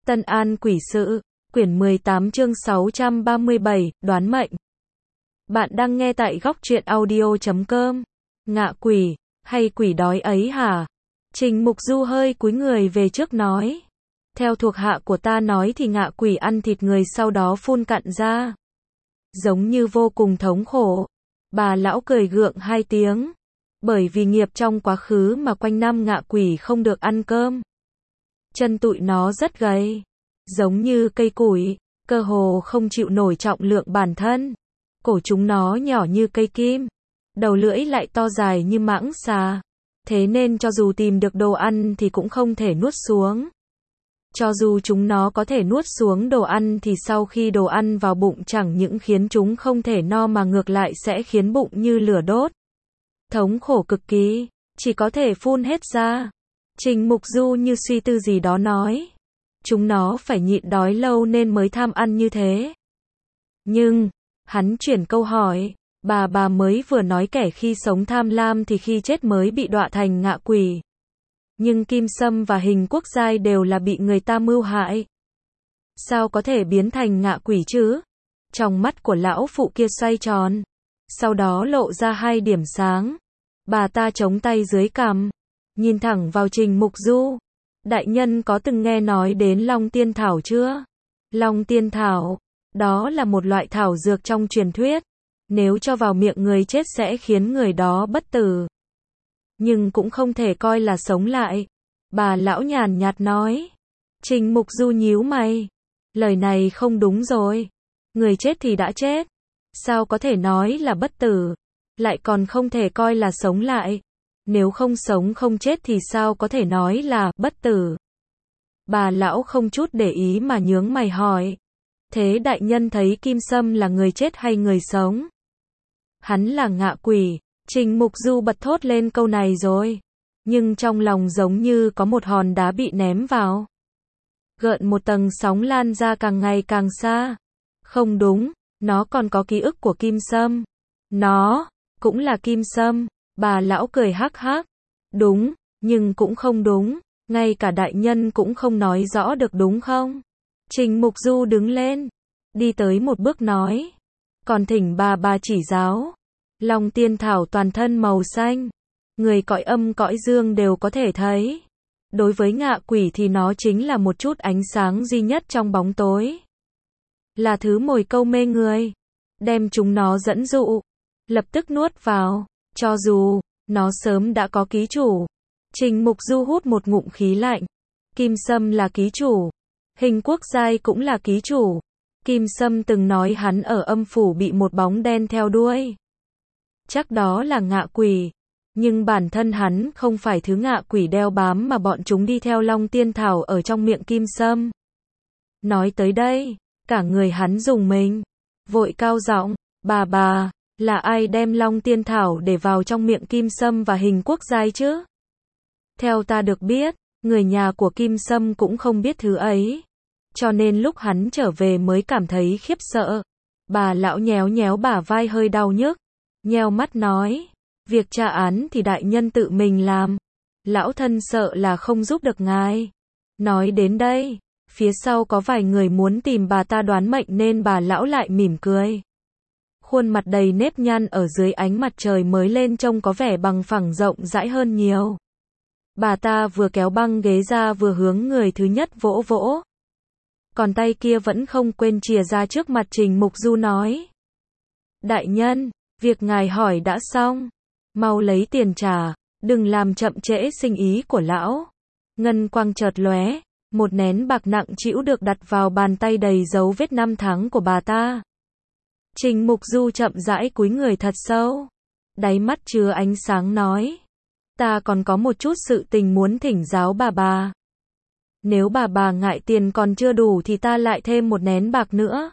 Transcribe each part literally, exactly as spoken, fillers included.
Tân An Quỷ Sự, quyển mười tám chương sáu trăm ba mươi bảy, đoán mệnh. Bạn đang nghe tại góc truyện audio chấm com. Ngạ quỷ, hay quỷ đói ấy hả? Trình Mục Du hơi cúi người về trước nói. Theo thuộc hạ của ta nói thì ngạ quỷ ăn thịt người sau đó phun cặn ra. Giống như vô cùng thống khổ. Bà lão cười gượng hai tiếng. Bởi vì nghiệp trong quá khứ mà quanh năm ngạ quỷ không được ăn cơm. Chân tụi nó rất gầy. Giống như cây củi, cơ hồ không chịu nổi trọng lượng bản thân. Cổ chúng nó nhỏ như cây kim. Đầu lưỡi lại to dài như mãng xà. Thế nên cho dù tìm được đồ ăn thì cũng không thể nuốt xuống. Cho dù chúng nó có thể nuốt xuống đồ ăn thì sau khi đồ ăn vào bụng chẳng những khiến chúng không thể no mà ngược lại sẽ khiến bụng như lửa đốt. Thống khổ cực kỳ, chỉ có thể phun hết ra. Trình Mục Du như suy tư gì đó nói. Chúng nó phải nhịn đói lâu nên mới tham ăn như thế. Nhưng, hắn chuyển câu hỏi, bà bà mới vừa nói kẻ khi sống tham lam thì khi chết mới bị đọa thành ngạ quỷ. Nhưng Kim Sâm và Hình Quốc Giai đều là bị người ta mưu hại. Sao có thể biến thành ngạ quỷ chứ? Trong mắt của lão phụ kia xoay tròn. Sau đó lộ ra hai điểm sáng. Bà ta chống tay dưới cằm. Nhìn thẳng vào Trình Mục Du. Đại nhân có từng nghe nói đến Long Tiên Thảo chưa? Long Tiên Thảo, đó là một loại thảo dược trong truyền thuyết. Nếu cho vào miệng người chết sẽ khiến người đó bất tử. Nhưng cũng không thể coi là sống lại. Bà lão nhàn nhạt nói. Trình Mục Du nhíu mày. Lời này không đúng rồi. Người chết thì đã chết. Sao có thể nói là bất tử? Lại còn không thể coi là sống lại. Nếu không sống không chết thì sao có thể nói là bất tử? Bà lão không chút để ý mà nhướng mày hỏi. Thế đại nhân thấy Kim Sâm là người chết hay người sống? Hắn là ngạ quỷ. Trình Mục Du bật thốt lên câu này rồi. Nhưng trong lòng giống như có một hòn đá bị ném vào. Gợn một tầng sóng lan ra càng ngày càng xa. Không đúng, nó còn có ký ức của Kim Sâm. Nó, cũng là Kim Sâm. Bà lão cười hắc hắc. Đúng, nhưng cũng không đúng. Ngay cả đại nhân cũng không nói rõ được đúng không? Trình Mục Du đứng lên. Đi tới một bước nói. Còn thỉnh bà bà chỉ giáo. Long Tiên Thảo toàn thân màu xanh. Người cõi âm cõi dương đều có thể thấy. Đối với ngạ quỷ thì nó chính là một chút ánh sáng duy nhất trong bóng tối. Là thứ mồi câu mê người. Đem chúng nó dẫn dụ. Lập tức nuốt vào. Cho dù, nó sớm đã có ký chủ. Trình Mục Du hút một ngụm khí lạnh. Kim Sâm là ký chủ. Hình Quốc Giai cũng là ký chủ. Kim Sâm từng nói hắn ở âm phủ bị một bóng đen theo đuôi. Chắc đó là ngạ quỷ. Nhưng bản thân hắn không phải thứ ngạ quỷ đeo bám mà bọn chúng đi theo Long Tiên Thảo ở trong miệng Kim Sâm. Nói tới đây, cả người hắn rùng mình. Vội cao giọng, bà bà. Là ai đem Long Tiên Thảo để vào trong miệng Kim Sâm và Hình Quốc Giai chứ? Theo ta được biết, người nhà của Kim Sâm cũng không biết thứ ấy. Cho nên lúc hắn trở về mới cảm thấy khiếp sợ. Bà lão nhéo nhéo bả vai hơi đau nhức. Nheo mắt nói. Việc tra án thì đại nhân tự mình làm. Lão thân sợ là không giúp được ngài. Nói đến đây, phía sau có vài người muốn tìm bà ta đoán mệnh nên bà lão lại mỉm cười. Khuôn mặt đầy nếp nhăn ở dưới ánh mặt trời mới lên trông có vẻ bằng phẳng rộng rãi hơn nhiều. Bà ta vừa kéo băng ghế ra vừa hướng người thứ nhất vỗ vỗ. Còn tay kia vẫn không quên chìa ra trước mặt Trình Mục Du nói. Đại nhân, việc ngài hỏi đã xong. Mau lấy tiền trả, đừng làm chậm trễ sinh ý của lão. Ngân quang chợt lóe, một nén bạc nặng trĩu được đặt vào bàn tay đầy dấu vết năm tháng của bà ta. Trình Mục Du chậm rãi cúi người thật sâu. Đáy mắt chứa ánh sáng nói. Ta còn có một chút sự tình muốn thỉnh giáo bà bà. Nếu bà bà ngại tiền còn chưa đủ thì ta lại thêm một nén bạc nữa.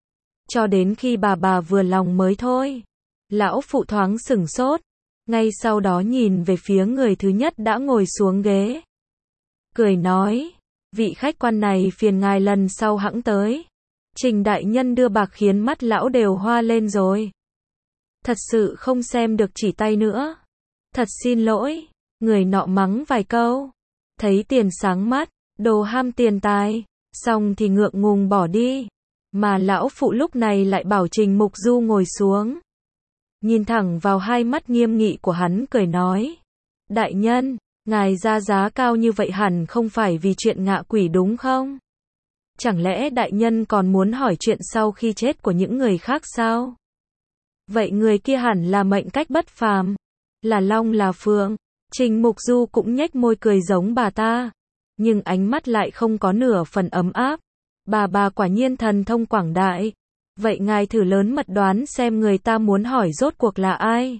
Cho đến khi bà bà vừa lòng mới thôi. Lão phụ thoáng sửng sốt. Ngay sau đó nhìn về phía người thứ nhất đã ngồi xuống ghế. Cười nói. Vị khách quan này phiền ngài lần sau hẵng tới. Trình đại nhân đưa bạc khiến mắt lão đều hoa lên rồi. Thật sự không xem được chỉ tay nữa. Thật xin lỗi. Người nọ mắng vài câu. Thấy tiền sáng mắt. Đồ ham tiền tài. xong thì ngượng ngùng bỏ đi. Mà lão phụ lúc này lại bảo Trình Mục Du ngồi xuống. Nhìn thẳng vào hai mắt nghiêm nghị của hắn cười nói. Đại nhân, ngài ra giá cao như vậy hẳn không phải vì chuyện ngạ quỷ đúng không? Chẳng lẽ đại nhân còn muốn hỏi chuyện sau khi chết của những người khác sao? Vậy người kia hẳn là mệnh cách bất phàm, là long là phượng. Trình Mục Du cũng nhếch môi cười giống bà ta, nhưng ánh mắt lại không có nửa phần ấm áp. Bà bà quả nhiên thần thông quảng đại. Vậy ngài thử lớn mật đoán xem người ta muốn hỏi rốt cuộc là ai?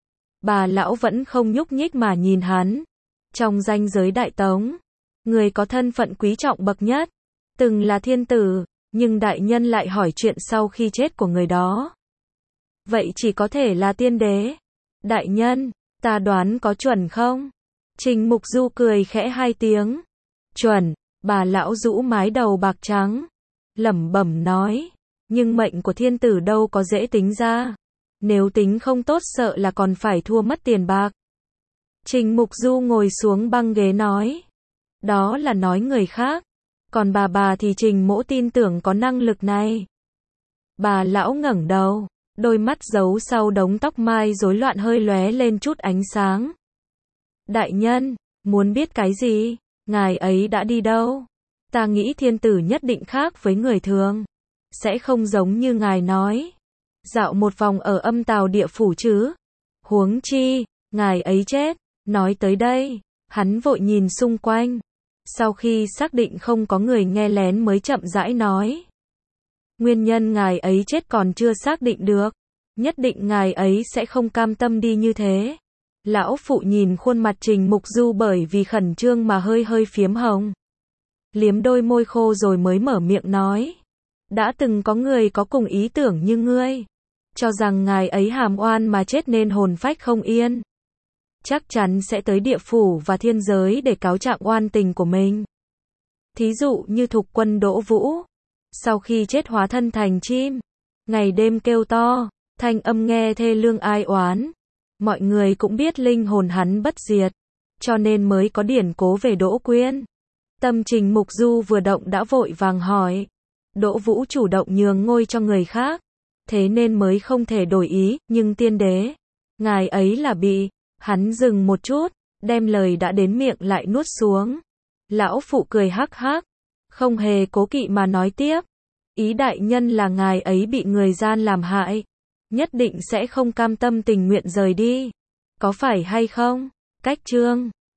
Bà lão vẫn không nhúc nhích mà nhìn hắn. Trong danh giới Đại Tống, người có thân phận quý trọng bậc nhất, từng là thiên tử, nhưng đại nhân lại hỏi chuyện sau khi chết của người đó. Vậy chỉ có thể là tiên đế. Đại nhân, ta đoán có chuẩn không? Trình Mục Du cười khẽ hai tiếng. Chuẩn, bà lão rũ mái đầu bạc trắng, lẩm bẩm nói. Nhưng mệnh của thiên tử đâu có dễ tính ra. Nếu tính không tốt sợ là còn phải thua mất tiền bạc. Trình Mục Du ngồi xuống băng ghế nói. Đó là nói người khác. Còn bà bà thì Trình Mỗ tin tưởng có năng lực này. Bà lão ngẩng đầu, đôi mắt giấu sau đống tóc mai rối loạn hơi lóe lên chút ánh sáng. Đại nhân, muốn biết cái gì? Ngài ấy đã đi đâu? Ta nghĩ thiên tử nhất định khác với người thường. Sẽ không giống như ngài nói. Dạo một vòng ở âm tào địa phủ chứ. Huống chi, ngài ấy chết. Nói tới đây, hắn vội nhìn xung quanh. Sau khi xác định không có người nghe lén mới chậm rãi nói. Nguyên nhân ngài ấy chết còn chưa xác định được. Nhất định ngài ấy sẽ không cam tâm đi như thế. Lão phụ nhìn khuôn mặt Trình Mục Du bởi vì khẩn trương mà hơi hơi phiếm hồng. Liếm đôi môi khô rồi mới mở miệng nói. Đã từng có người có cùng ý tưởng như ngươi. Cho rằng ngài ấy hàm oan mà chết nên hồn phách không yên. Chắc chắn sẽ tới địa phủ và thiên giới để cáo trạng oan tình của mình. Thí dụ như Thục Quân Đỗ Vũ. Sau khi chết hóa thân thành chim. Ngày đêm kêu to. Thanh âm nghe thê lương ai oán. Mọi người cũng biết linh hồn hắn bất diệt. Cho nên mới có điển cố về Đỗ Quyên. Tâm Trình Mục Du vừa động đã vội vàng hỏi. Đỗ Vũ chủ động nhường ngôi cho người khác. Thế nên mới không thể đổi ý. Nhưng tiên đế, ngài ấy là bị. Hắn dừng một chút, đem lời đã đến miệng lại nuốt xuống. Lão phụ cười hắc hắc, không hề cố kỵ mà nói tiếp. Ý đại nhân là ngài ấy bị người gian làm hại. Nhất định sẽ không cam tâm tình nguyện rời đi. Có phải hay không? Cách chương